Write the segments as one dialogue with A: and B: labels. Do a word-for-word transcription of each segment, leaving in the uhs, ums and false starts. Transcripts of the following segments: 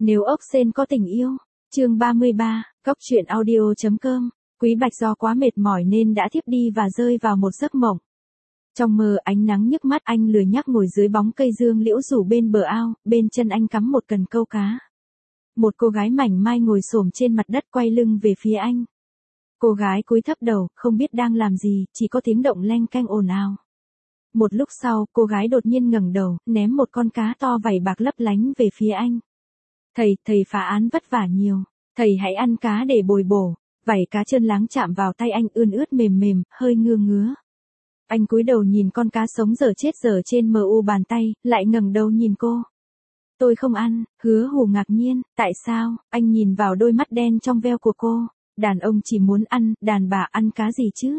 A: Nếu ốc sên có tình yêu. Chương ba mươi ba, Cốc truyện audio.com. Quý Bạch do quá mệt mỏi nên đã thiếp đi và rơi vào một giấc mộng. Trong mơ ánh nắng nhức mắt, anh lười nhác ngồi dưới bóng cây dương liễu rủ bên bờ ao, bên chân anh cắm một cần câu cá. Một cô gái mảnh mai ngồi xổm trên mặt đất quay lưng về phía anh. Cô gái cúi thấp đầu, không biết đang làm gì, chỉ có tiếng động leng keng ồn ào. Một lúc sau, cô gái đột nhiên ngẩng đầu, ném một con cá to vảy bạc lấp lánh về phía anh. Thầy, thầy phá án vất vả nhiều. Thầy hãy ăn cá để bồi bổ. Vảy cá trơn láng chạm vào tay anh ươn ướt mềm mềm, hơi ngưa ngứa. Anh cúi đầu nhìn con cá sống dở chết dở trên mờ u bàn tay, lại ngẩng đầu nhìn cô. Tôi không ăn. Hứa Hủ ngạc nhiên, tại sao? Anh nhìn vào đôi mắt đen trong veo của cô. Đàn ông chỉ muốn ăn, đàn bà ăn cá gì chứ?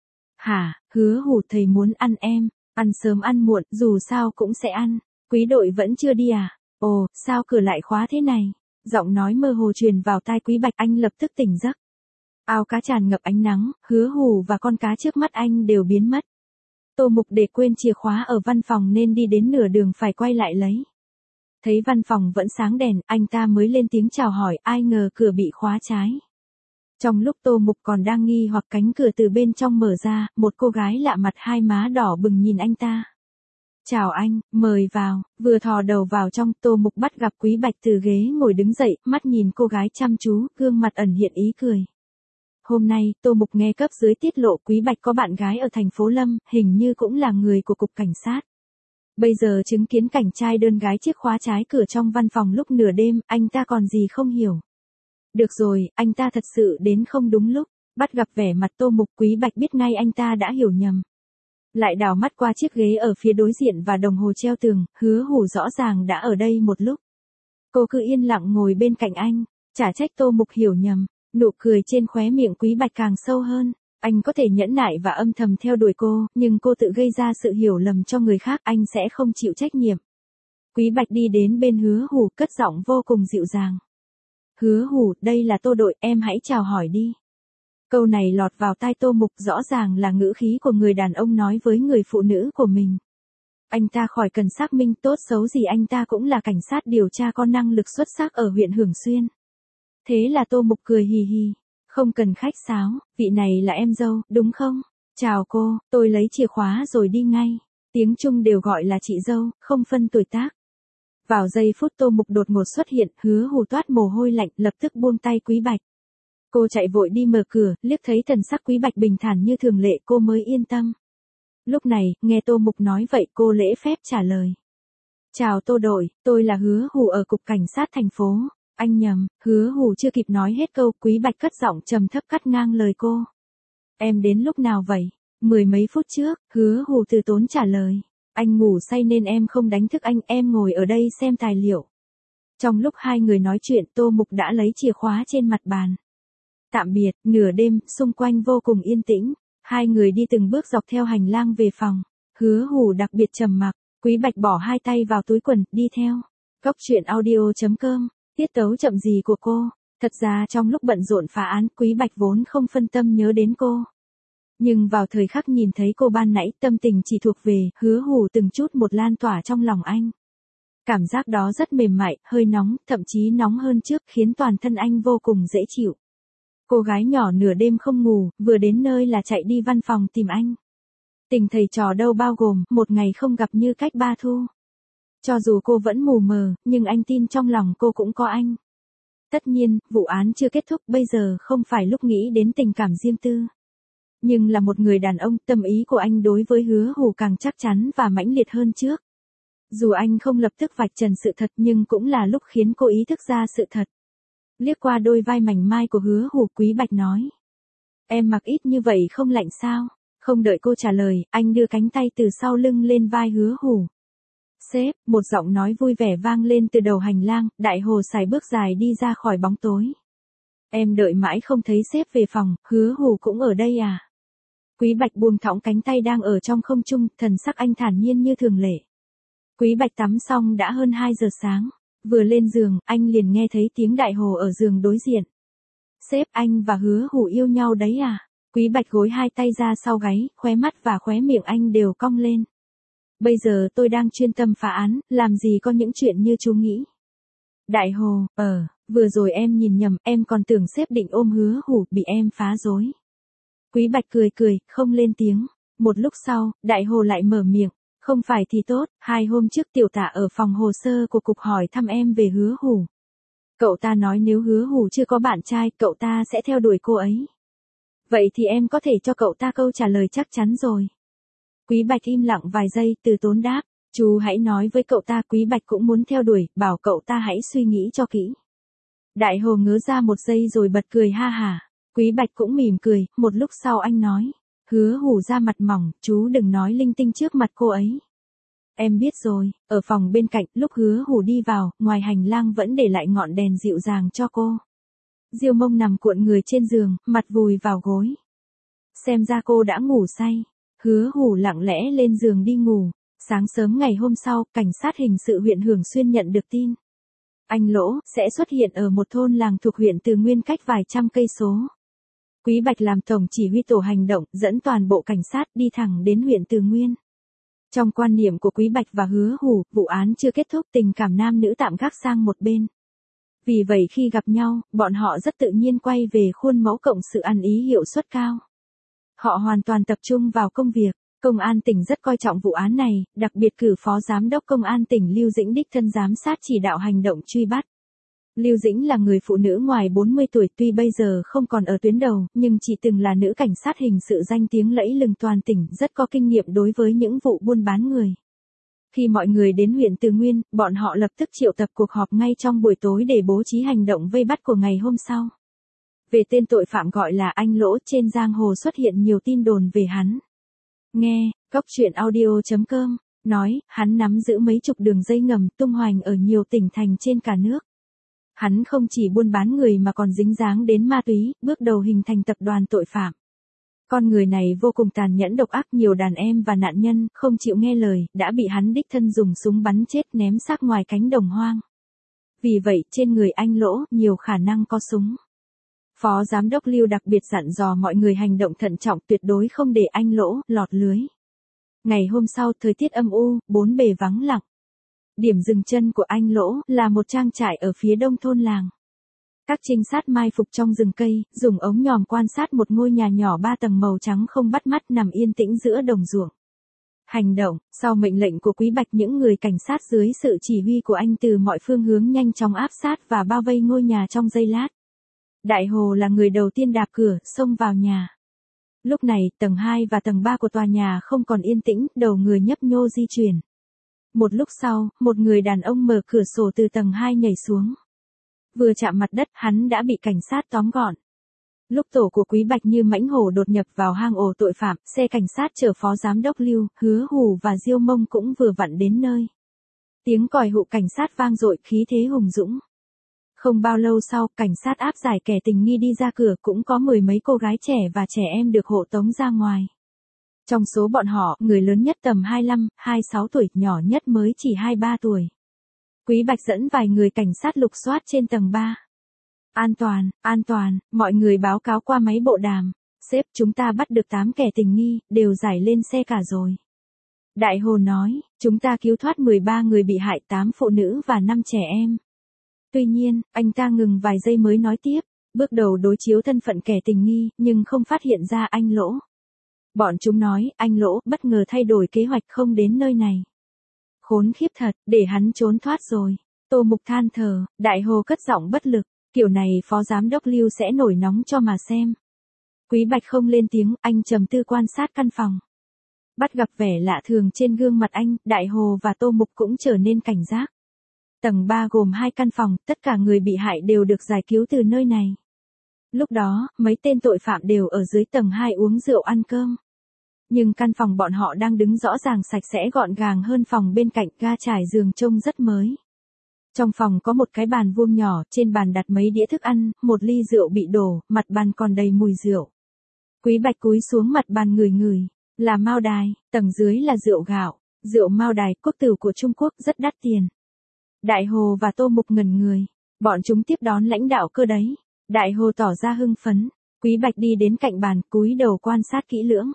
A: Hả? Hứa Hủ, thầy muốn ăn em. Ăn sớm ăn muộn, dù sao cũng sẽ ăn. Quý đội vẫn chưa đi à? Ồ, sao cửa lại khóa thế này? Giọng nói mơ hồ truyền vào tai Quý Bạch, anh lập tức tỉnh giấc. Ao cá tràn ngập ánh nắng, Hứa Hủ và con cá trước mắt anh đều biến mất. Tô Mục để quên chìa khóa ở văn phòng nên đi đến nửa đường phải quay lại lấy. Thấy văn phòng vẫn sáng đèn, anh ta mới lên tiếng chào hỏi, ai ngờ cửa bị khóa trái. Trong lúc Tô Mục còn đang nghi hoặc, cánh cửa từ bên trong mở ra, một cô gái lạ mặt hai má đỏ bừng nhìn anh ta. Chào anh, mời vào. Vừa thò đầu vào trong, Tô Mục bắt gặp Quý Bạch từ ghế ngồi đứng dậy, mắt nhìn cô gái chăm chú, gương mặt ẩn hiện ý cười. Hôm nay, Tô Mục nghe cấp dưới tiết lộ Quý Bạch có bạn gái ở thành phố Lâm, hình như cũng là người của cục cảnh sát. Bây giờ chứng kiến cảnh trai đơn gái chiếc khóa trái cửa trong văn phòng lúc nửa đêm, anh ta còn gì không hiểu. Được rồi, anh ta thật sự đến không đúng lúc. Bắt gặp vẻ mặt Tô Mục, Quý Bạch biết ngay anh ta đã hiểu nhầm. Lại đảo mắt qua chiếc ghế ở phía đối diện và đồng hồ treo tường, Hứa Hủ rõ ràng đã ở đây một lúc. Cô cứ yên lặng ngồi bên cạnh anh, chả trách Tô Mục hiểu nhầm. Nụ cười trên khóe miệng Quý Bạch càng sâu hơn. Anh có thể nhẫn nại và âm thầm theo đuổi cô, nhưng cô tự gây ra sự hiểu lầm cho người khác, anh sẽ không chịu trách nhiệm. Quý Bạch đi đến bên Hứa Hủ, cất giọng vô cùng dịu dàng. Hứa Hủ, đây là Tô đội, em hãy chào hỏi đi. Câu này lọt vào tai Tô Mục, rõ ràng là ngữ khí của người đàn ông nói với người phụ nữ của mình. Anh ta khỏi cần xác minh, tốt xấu gì anh ta cũng là cảnh sát điều tra có năng lực xuất sắc ở huyện Hưởng Xuyên. Thế là Tô Mục cười hì hì. Không cần khách sáo, vị này là em dâu, đúng không? Chào cô, tôi lấy chìa khóa rồi đi ngay. Tiếng Trung đều gọi là chị dâu, không phân tuổi tác. Vào giây phút Tô Mục đột ngột xuất hiện, Hứa Hủ toát mồ hôi lạnh, lập tức buông tay Quý Bạch. Cô chạy vội đi mở cửa, liếc thấy thần sắc Quý Bạch bình thản như thường lệ, cô mới yên tâm. Lúc này, nghe Tô Mục nói vậy, cô lễ phép trả lời. Chào Tô đội, tôi là Hứa Hủ ở cục cảnh sát thành phố. Anh nhầm. Hứa Hủ chưa kịp nói hết câu, Quý Bạch cất giọng trầm thấp cắt ngang lời cô. Em đến lúc nào vậy? Mười mấy phút trước, Hứa Hủ từ tốn trả lời. Anh ngủ say nên em không đánh thức anh, em ngồi ở đây xem tài liệu. Trong lúc hai người nói chuyện, Tô Mục đã lấy chìa khóa trên mặt bàn. Tạm biệt. Nửa đêm, xung quanh vô cùng yên tĩnh. Hai người đi từng bước dọc theo hành lang về phòng. Hứa Hủ đặc biệt trầm mặc. Quý Bạch bỏ hai tay vào túi quần, đi theo. Cốc truyện audio.com. Tiết tấu chậm gì của cô. Thật ra trong lúc bận rộn phá án, Quý Bạch vốn không phân tâm nhớ đến cô. Nhưng vào thời khắc nhìn thấy cô ban nãy, tâm tình chỉ thuộc về Hứa Hủ từng chút một lan tỏa trong lòng anh. Cảm giác đó rất mềm mại, hơi nóng, thậm chí nóng hơn trước, khiến toàn thân anh vô cùng dễ chịu. Cô gái nhỏ nửa đêm không ngủ, vừa đến nơi là chạy đi văn phòng tìm anh. Tình thầy trò đâu bao gồm, một ngày không gặp như cách ba thu. Cho dù cô vẫn mù mờ, nhưng anh tin trong lòng cô cũng có anh. Tất nhiên, vụ án chưa kết thúc, bây giờ không phải lúc nghĩ đến tình cảm riêng tư. Nhưng là một người đàn ông, tâm ý của anh đối với Hứa Hủ càng chắc chắn và mãnh liệt hơn trước. Dù anh không lập tức vạch trần sự thật, nhưng cũng là lúc khiến cô ý thức ra sự thật. Liếc qua đôi vai mảnh mai của Hứa Hủ, Quý Bạch nói. Em mặc ít như vậy không lạnh sao? Không đợi cô trả lời, anh đưa cánh tay từ sau lưng lên vai Hứa Hủ. Sếp, một giọng nói vui vẻ vang lên từ đầu hành lang, Đại Hồ xài bước dài đi ra khỏi bóng tối. Em đợi mãi không thấy sếp về phòng, Hứa Hủ cũng ở đây à? Quý Bạch buông thõng cánh tay đang ở trong không trung, thần sắc anh thản nhiên như thường lệ. Quý Bạch tắm xong đã hơn hai giờ sáng. Vừa lên giường, anh liền nghe thấy tiếng Đại Hồ ở giường đối diện. Sếp, anh và Hứa Hủ yêu nhau đấy à? Quý Bạch gối hai tay ra sau gáy, khóe mắt và khóe miệng anh đều cong lên. Bây giờ tôi đang chuyên tâm phá án, làm gì có những chuyện như chú nghĩ. Đại Hồ, ờ, vừa rồi em nhìn nhầm, em còn tưởng sếp định ôm Hứa Hủ, bị em phá rối. Quý Bạch cười cười, không lên tiếng. Một lúc sau, Đại Hồ lại mở miệng. Không phải thì tốt, hai hôm trước tiểu Tạ ở phòng hồ sơ của cục hỏi thăm em về Hứa Hủ. Cậu ta nói nếu Hứa Hủ chưa có bạn trai, cậu ta sẽ theo đuổi cô ấy. Vậy thì em có thể cho cậu ta câu trả lời chắc chắn rồi. Quý Bạch im lặng vài giây, từ tốn đáp. Chú hãy nói với cậu ta, Quý Bạch cũng muốn theo đuổi, bảo cậu ta hãy suy nghĩ cho kỹ. Đại Hồ ngớ ra một giây rồi bật cười ha hả. Quý Bạch cũng mỉm cười, một lúc sau anh nói. Hứa Hủ da mặt mỏng, chú đừng nói linh tinh trước mặt cô ấy. Em biết rồi, ở phòng bên cạnh, lúc Hứa Hủ đi vào, ngoài hành lang vẫn để lại ngọn đèn dịu dàng cho cô. Diêu Mông nằm cuộn người trên giường, mặt vùi vào gối. Xem ra cô đã ngủ say. Hứa Hủ lặng lẽ lên giường đi ngủ. Sáng sớm ngày hôm sau, cảnh sát hình sự huyện Hưởng Xuyên nhận được tin. Anh Lỗ sẽ xuất hiện ở một thôn làng thuộc huyện Từ Nguyên cách vài trăm cây số. Quý Bạch làm tổng chỉ huy tổ hành động, dẫn toàn bộ cảnh sát đi thẳng đến huyện Từ Nguyên. Trong quan niệm của Quý Bạch và Hứa Hủ, vụ án chưa kết thúc, tình cảm nam nữ tạm gác sang một bên. Vì vậy khi gặp nhau, bọn họ rất tự nhiên quay về khuôn mẫu cộng sự ăn ý hiệu suất cao. Họ hoàn toàn tập trung vào công việc. Công an tỉnh rất coi trọng vụ án này, đặc biệt cử Phó Giám đốc Công an tỉnh Lưu Dĩnh đích thân giám sát chỉ đạo hành động truy bắt. Lưu Dĩnh là người phụ nữ ngoài bốn mươi tuổi, tuy bây giờ không còn ở tuyến đầu, nhưng chị từng là nữ cảnh sát hình sự danh tiếng lẫy lừng toàn tỉnh, rất có kinh nghiệm đối với những vụ buôn bán người. Khi mọi người đến huyện Từ Nguyên, bọn họ lập tức triệu tập cuộc họp ngay trong buổi tối để bố trí hành động vây bắt của ngày hôm sau. Về tên tội phạm gọi là anh Lỗ, trên giang hồ xuất hiện nhiều tin đồn về hắn. Nghe, Cóc Truyện Audio chấm com, nói, hắn nắm giữ mấy chục đường dây ngầm tung hoành ở nhiều tỉnh thành trên cả nước. Hắn không chỉ buôn bán người mà còn dính dáng đến ma túy, bước đầu hình thành tập đoàn tội phạm. Con người này vô cùng tàn nhẫn độc ác, nhiều đàn em và nạn nhân không chịu nghe lời, đã bị hắn đích thân dùng súng bắn chết ném xác ngoài cánh đồng hoang. Vì vậy, trên người anh Lỗ, nhiều khả năng có súng. Phó Giám đốc Lưu đặc biệt dặn dò mọi người hành động thận trọng, tuyệt đối không để anh Lỗ lọt lưới. Ngày hôm sau, thời tiết âm u, bốn bề vắng lặng. Điểm dừng chân của anh Lỗ là một trang trại ở phía đông thôn làng. Các trinh sát mai phục trong rừng cây, dùng ống nhòm quan sát một ngôi nhà nhỏ ba tầng màu trắng không bắt mắt nằm yên tĩnh giữa đồng ruộng. Hành động, sau mệnh lệnh của Quý Bạch, những người cảnh sát dưới sự chỉ huy của anh từ mọi phương hướng nhanh chóng áp sát và bao vây ngôi nhà trong giây lát. Đại Hồ là người đầu tiên đạp cửa, xông vào nhà. Lúc này, tầng hai và tầng ba của tòa nhà không còn yên tĩnh, đầu người nhấp nhô di chuyển. Một lúc sau, một người đàn ông mở cửa sổ từ tầng hai nhảy xuống. Vừa chạm mặt đất, hắn đã bị cảnh sát tóm gọn. Lúc tổ của Quý Bạch như mãnh hổ đột nhập vào hang ổ tội phạm, xe cảnh sát chở Phó Giám đốc Lưu, Hứa Hủ và Diêu Mông cũng vừa vặn đến nơi. Tiếng còi hụ cảnh sát vang dội, khí thế hùng dũng. Không bao lâu sau, cảnh sát áp giải kẻ tình nghi đi ra cửa, cũng có mười mấy cô gái trẻ và trẻ em được hộ tống ra ngoài. Trong số bọn họ, người lớn nhất tầm hai mươi lăm, hai mươi sáu tuổi, nhỏ nhất mới chỉ hai mươi ba tuổi. Quý Bạch dẫn vài người cảnh sát lục soát trên tầng ba. An toàn, an toàn, mọi người báo cáo qua máy bộ đàm. Sếp, chúng ta bắt được tám kẻ tình nghi, đều giải lên xe cả rồi. Đại Hồ nói, chúng ta cứu thoát mười ba người bị hại, tám phụ nữ và năm trẻ em. Tuy nhiên, anh ta ngừng vài giây mới nói tiếp, bước đầu đối chiếu thân phận kẻ tình nghi, nhưng không phát hiện ra anh Lỗ. Bọn chúng nói, anh Lỗ bất ngờ thay đổi kế hoạch không đến nơi này. Khốn khiếp thật, để hắn trốn thoát rồi. Tô Mục than thở, Đại Hồ cất giọng bất lực, kiểu này Phó Giám đốc Lưu sẽ nổi nóng cho mà xem. Quý Bạch không lên tiếng, anh trầm tư quan sát căn phòng. Bắt gặp vẻ lạ thường trên gương mặt anh, Đại Hồ và Tô Mục cũng trở nên cảnh giác. Tầng ba gồm hai căn phòng, tất cả người bị hại đều được giải cứu từ nơi này. Lúc đó, mấy tên tội phạm đều ở dưới tầng hai uống rượu ăn cơm. Nhưng căn phòng bọn họ đang đứng rõ ràng sạch sẽ gọn gàng hơn phòng bên cạnh, ga trải giường trông rất mới. Trong phòng có một cái bàn vuông nhỏ, trên bàn đặt mấy đĩa thức ăn, một ly rượu bị đổ, mặt bàn còn đầy mùi rượu. Quý Bạch cúi xuống mặt bàn ngửi ngửi, là mao đài, tầng dưới là rượu gạo, rượu mao đài, quốc tử của Trung Quốc, rất đắt tiền. Đại Hồ và Tô Mục ngẩn người, bọn chúng tiếp đón lãnh đạo cơ đấy. Đại Hồ tỏ ra hưng phấn, Quý Bạch đi đến cạnh bàn, cúi đầu quan sát kỹ lưỡng.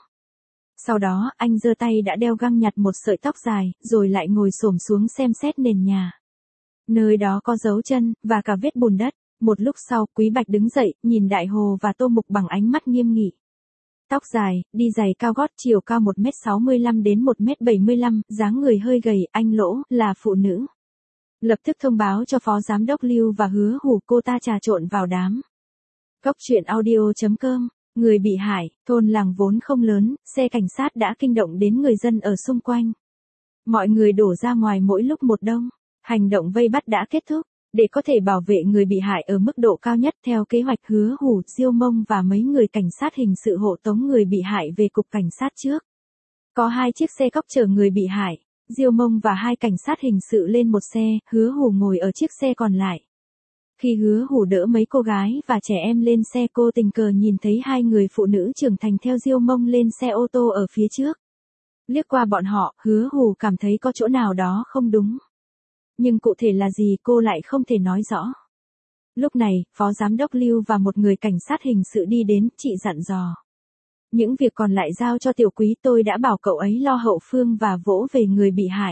A: Sau đó, anh giơ tay đã đeo găng nhặt một sợi tóc dài, rồi lại ngồi xổm xuống xem xét nền nhà. Nơi đó có dấu chân, và cả vết bùn đất. Một lúc sau, Quý Bạch đứng dậy, nhìn Đại Hồ và Tô Mục bằng ánh mắt nghiêm nghị. Tóc dài, đi giày cao gót, chiều cao một mét sáu mươi lăm đến một mét bảy mươi lăm, dáng người hơi gầy, anh Lỗ, là phụ nữ. Lập tức thông báo cho Phó Giám đốc Lưu và Hứa Hủ cô ta trà trộn vào đám. Cốc truyện audio chấm com, người bị hại, thôn làng vốn không lớn, xe cảnh sát đã kinh động đến người dân ở xung quanh. Mọi người đổ ra ngoài mỗi lúc một đông, hành động vây bắt đã kết thúc. Để có thể bảo vệ người bị hại ở mức độ cao nhất theo kế hoạch, Hứa Hủ, Diêu Mông và mấy người cảnh sát hình sự hộ tống người bị hại về cục cảnh sát trước. Có hai chiếc xe cóc chở người bị hại, Diêu Mông và hai cảnh sát hình sự lên một xe, Hứa Hủ ngồi ở chiếc xe còn lại. Khi Hứa Hủ đỡ mấy cô gái và trẻ em lên xe, cô tình cờ nhìn thấy hai người phụ nữ trưởng thành theo Diêu Mông lên xe ô tô ở phía trước. Liếc qua bọn họ, Hứa Hủ cảm thấy có chỗ nào đó không đúng. Nhưng cụ thể là gì cô lại không thể nói rõ. Lúc này, Phó Giám đốc Lưu và một người cảnh sát hình sự đi đến, chị dặn dò. Những việc còn lại giao cho Tiểu Quý, tôi đã bảo cậu ấy lo hậu phương và vỗ về người bị hại.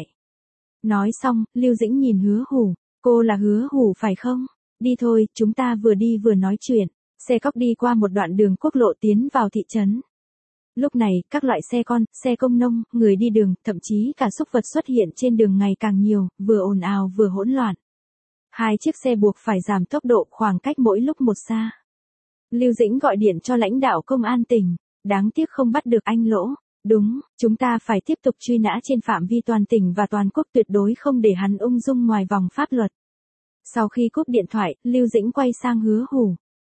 A: Nói xong, Lưu Dĩnh nhìn Hứa Hủ, cô là Hứa Hủ phải không? Đi thôi, chúng ta vừa đi vừa nói chuyện. Xe cóc đi qua một đoạn đường quốc lộ tiến vào thị trấn. Lúc này, các loại xe con, xe công nông, người đi đường, thậm chí cả súc vật xuất hiện trên đường ngày càng nhiều, vừa ồn ào vừa hỗn loạn. Hai chiếc xe buộc phải giảm tốc độ, khoảng cách mỗi lúc một xa. Lưu Dĩnh gọi điện cho lãnh đạo công an tỉnh, đáng tiếc không bắt được anh Lỗ. Đúng, chúng ta phải tiếp tục truy nã trên phạm vi toàn tỉnh và toàn quốc, tuyệt đối không để hắn ung dung ngoài vòng pháp luật. Sau khi cúp điện thoại, Lưu Dĩnh quay sang Hứa Hủ.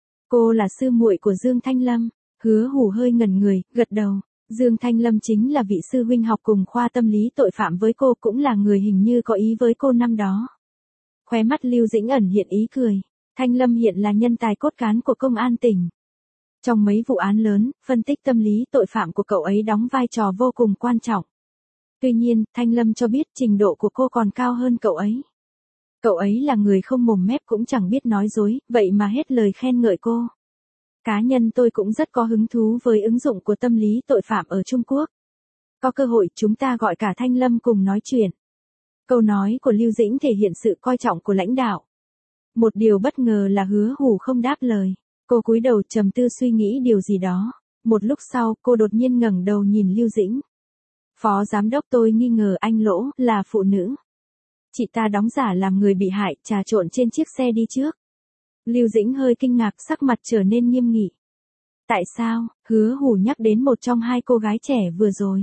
A: Cô là sư muội của Dương Thanh Lâm. Hứa Hủ hơi ngẩn người, gật đầu. Dương Thanh Lâm chính là vị sư huynh học cùng khoa tâm lý tội phạm với cô, cũng là người hình như có ý với cô năm đó. Khóe mắt Lưu Dĩnh ẩn hiện ý cười. Thanh Lâm hiện là nhân tài cốt cán của công an tỉnh. Trong mấy vụ án lớn, phân tích tâm lý tội phạm của cậu ấy đóng vai trò vô cùng quan trọng. Tuy nhiên, Thanh Lâm cho biết trình độ của cô còn cao hơn cậu ấy. Cậu ấy là người không mồm mép cũng chẳng biết nói dối, vậy mà hết lời khen ngợi cô. Cá nhân tôi cũng rất có hứng thú với ứng dụng của tâm lý tội phạm ở Trung Quốc. Có cơ hội chúng ta gọi cả Thanh Lâm cùng nói chuyện. Câu nói của Lưu Dĩnh thể hiện sự coi trọng của lãnh đạo. Một điều bất ngờ là Hứa Hủ không đáp lời. Cô cúi đầu trầm tư suy nghĩ điều gì đó. Một lúc sau, cô đột nhiên ngẩng đầu nhìn Lưu Dĩnh. Phó Giám đốc, tôi nghi ngờ anh Lỗ là phụ nữ. Chị ta đóng giả làm người bị hại, trà trộn trên chiếc xe đi trước. Lưu Dĩnh hơi kinh ngạc, sắc mặt trở nên nghiêm nghị. Tại sao? Hứa Hủ nhắc đến một trong hai cô gái trẻ vừa rồi.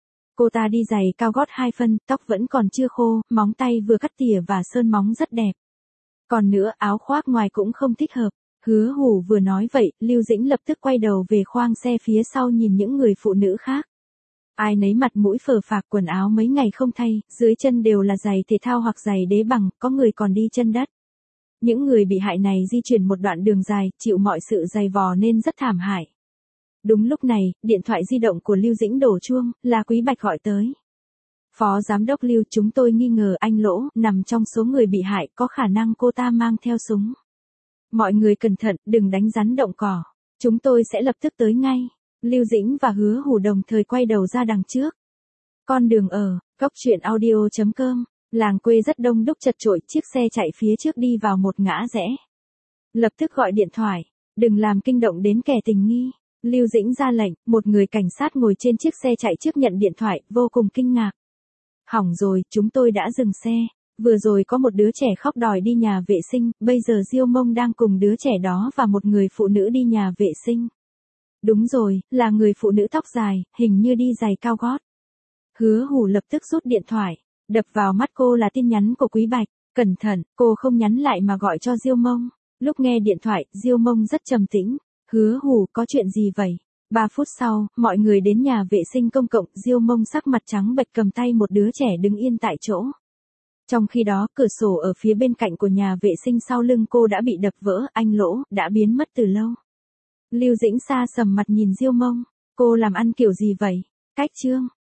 A: Cô ta đi giày cao gót hai phân, tóc vẫn còn chưa khô, móng tay vừa cắt tỉa và sơn móng rất đẹp. Còn nữa, áo khoác ngoài cũng không thích hợp. Hứa Hủ vừa nói vậy, Lưu Dĩnh lập tức quay đầu về khoang xe phía sau nhìn những người phụ nữ khác. Ai nấy mặt mũi phờ phạc, quần áo mấy ngày không thay, dưới chân đều là giày thể thao hoặc giày đế bằng, có người còn đi chân đất. Những người bị hại này di chuyển một đoạn đường dài, chịu mọi sự dày vò nên rất thảm hại. Đúng lúc này, điện thoại di động của Lưu Dĩnh đổ chuông, là Quý Bạch gọi tới. Phó Giám đốc Lưu, chúng tôi nghi ngờ anh Lỗ nằm trong số người bị hại, có khả năng cô ta mang theo súng. Mọi người cẩn thận, đừng đánh rắn động cỏ. Chúng tôi sẽ lập tức tới ngay. Lưu Dĩnh và Hứa Hủ đồng thời quay đầu ra đằng trước. Con đường ở, cốc truyện audio chấm com, làng quê rất đông đúc chật chội, chiếc xe chạy phía trước đi vào một ngã rẽ. Lập tức gọi điện thoại, đừng làm kinh động đến kẻ tình nghi. Lưu Dĩnh ra lệnh, một người cảnh sát ngồi trên chiếc xe chạy trước nhận điện thoại, vô cùng kinh ngạc. Hỏng rồi, chúng tôi đã dừng xe. Vừa rồi có một đứa trẻ khóc đòi đi nhà vệ sinh, bây giờ Diêu Mông đang cùng đứa trẻ đó và một người phụ nữ đi nhà vệ sinh. Đúng rồi, là người phụ nữ tóc dài, hình như đi giày cao gót. Hứa Hủ lập tức rút điện thoại, đập vào mắt cô là tin nhắn của Quý Bạch. Cẩn thận, cô không nhắn lại mà gọi cho Diêu Mông. Lúc nghe điện thoại, Diêu Mông rất trầm tĩnh. Hứa Hủ, có chuyện gì vậy? Ba phút sau, mọi người đến nhà vệ sinh công cộng, Diêu Mông sắc mặt trắng bệch cầm tay một đứa trẻ đứng yên tại chỗ. Trong khi đó, cửa sổ ở phía bên cạnh của nhà vệ sinh sau lưng cô đã bị đập vỡ, anh Lỗ đã biến mất từ lâu. Lưu Dĩnh xa sầm mặt nhìn Diêu Mông, cô làm ăn kiểu gì vậy? Cách chương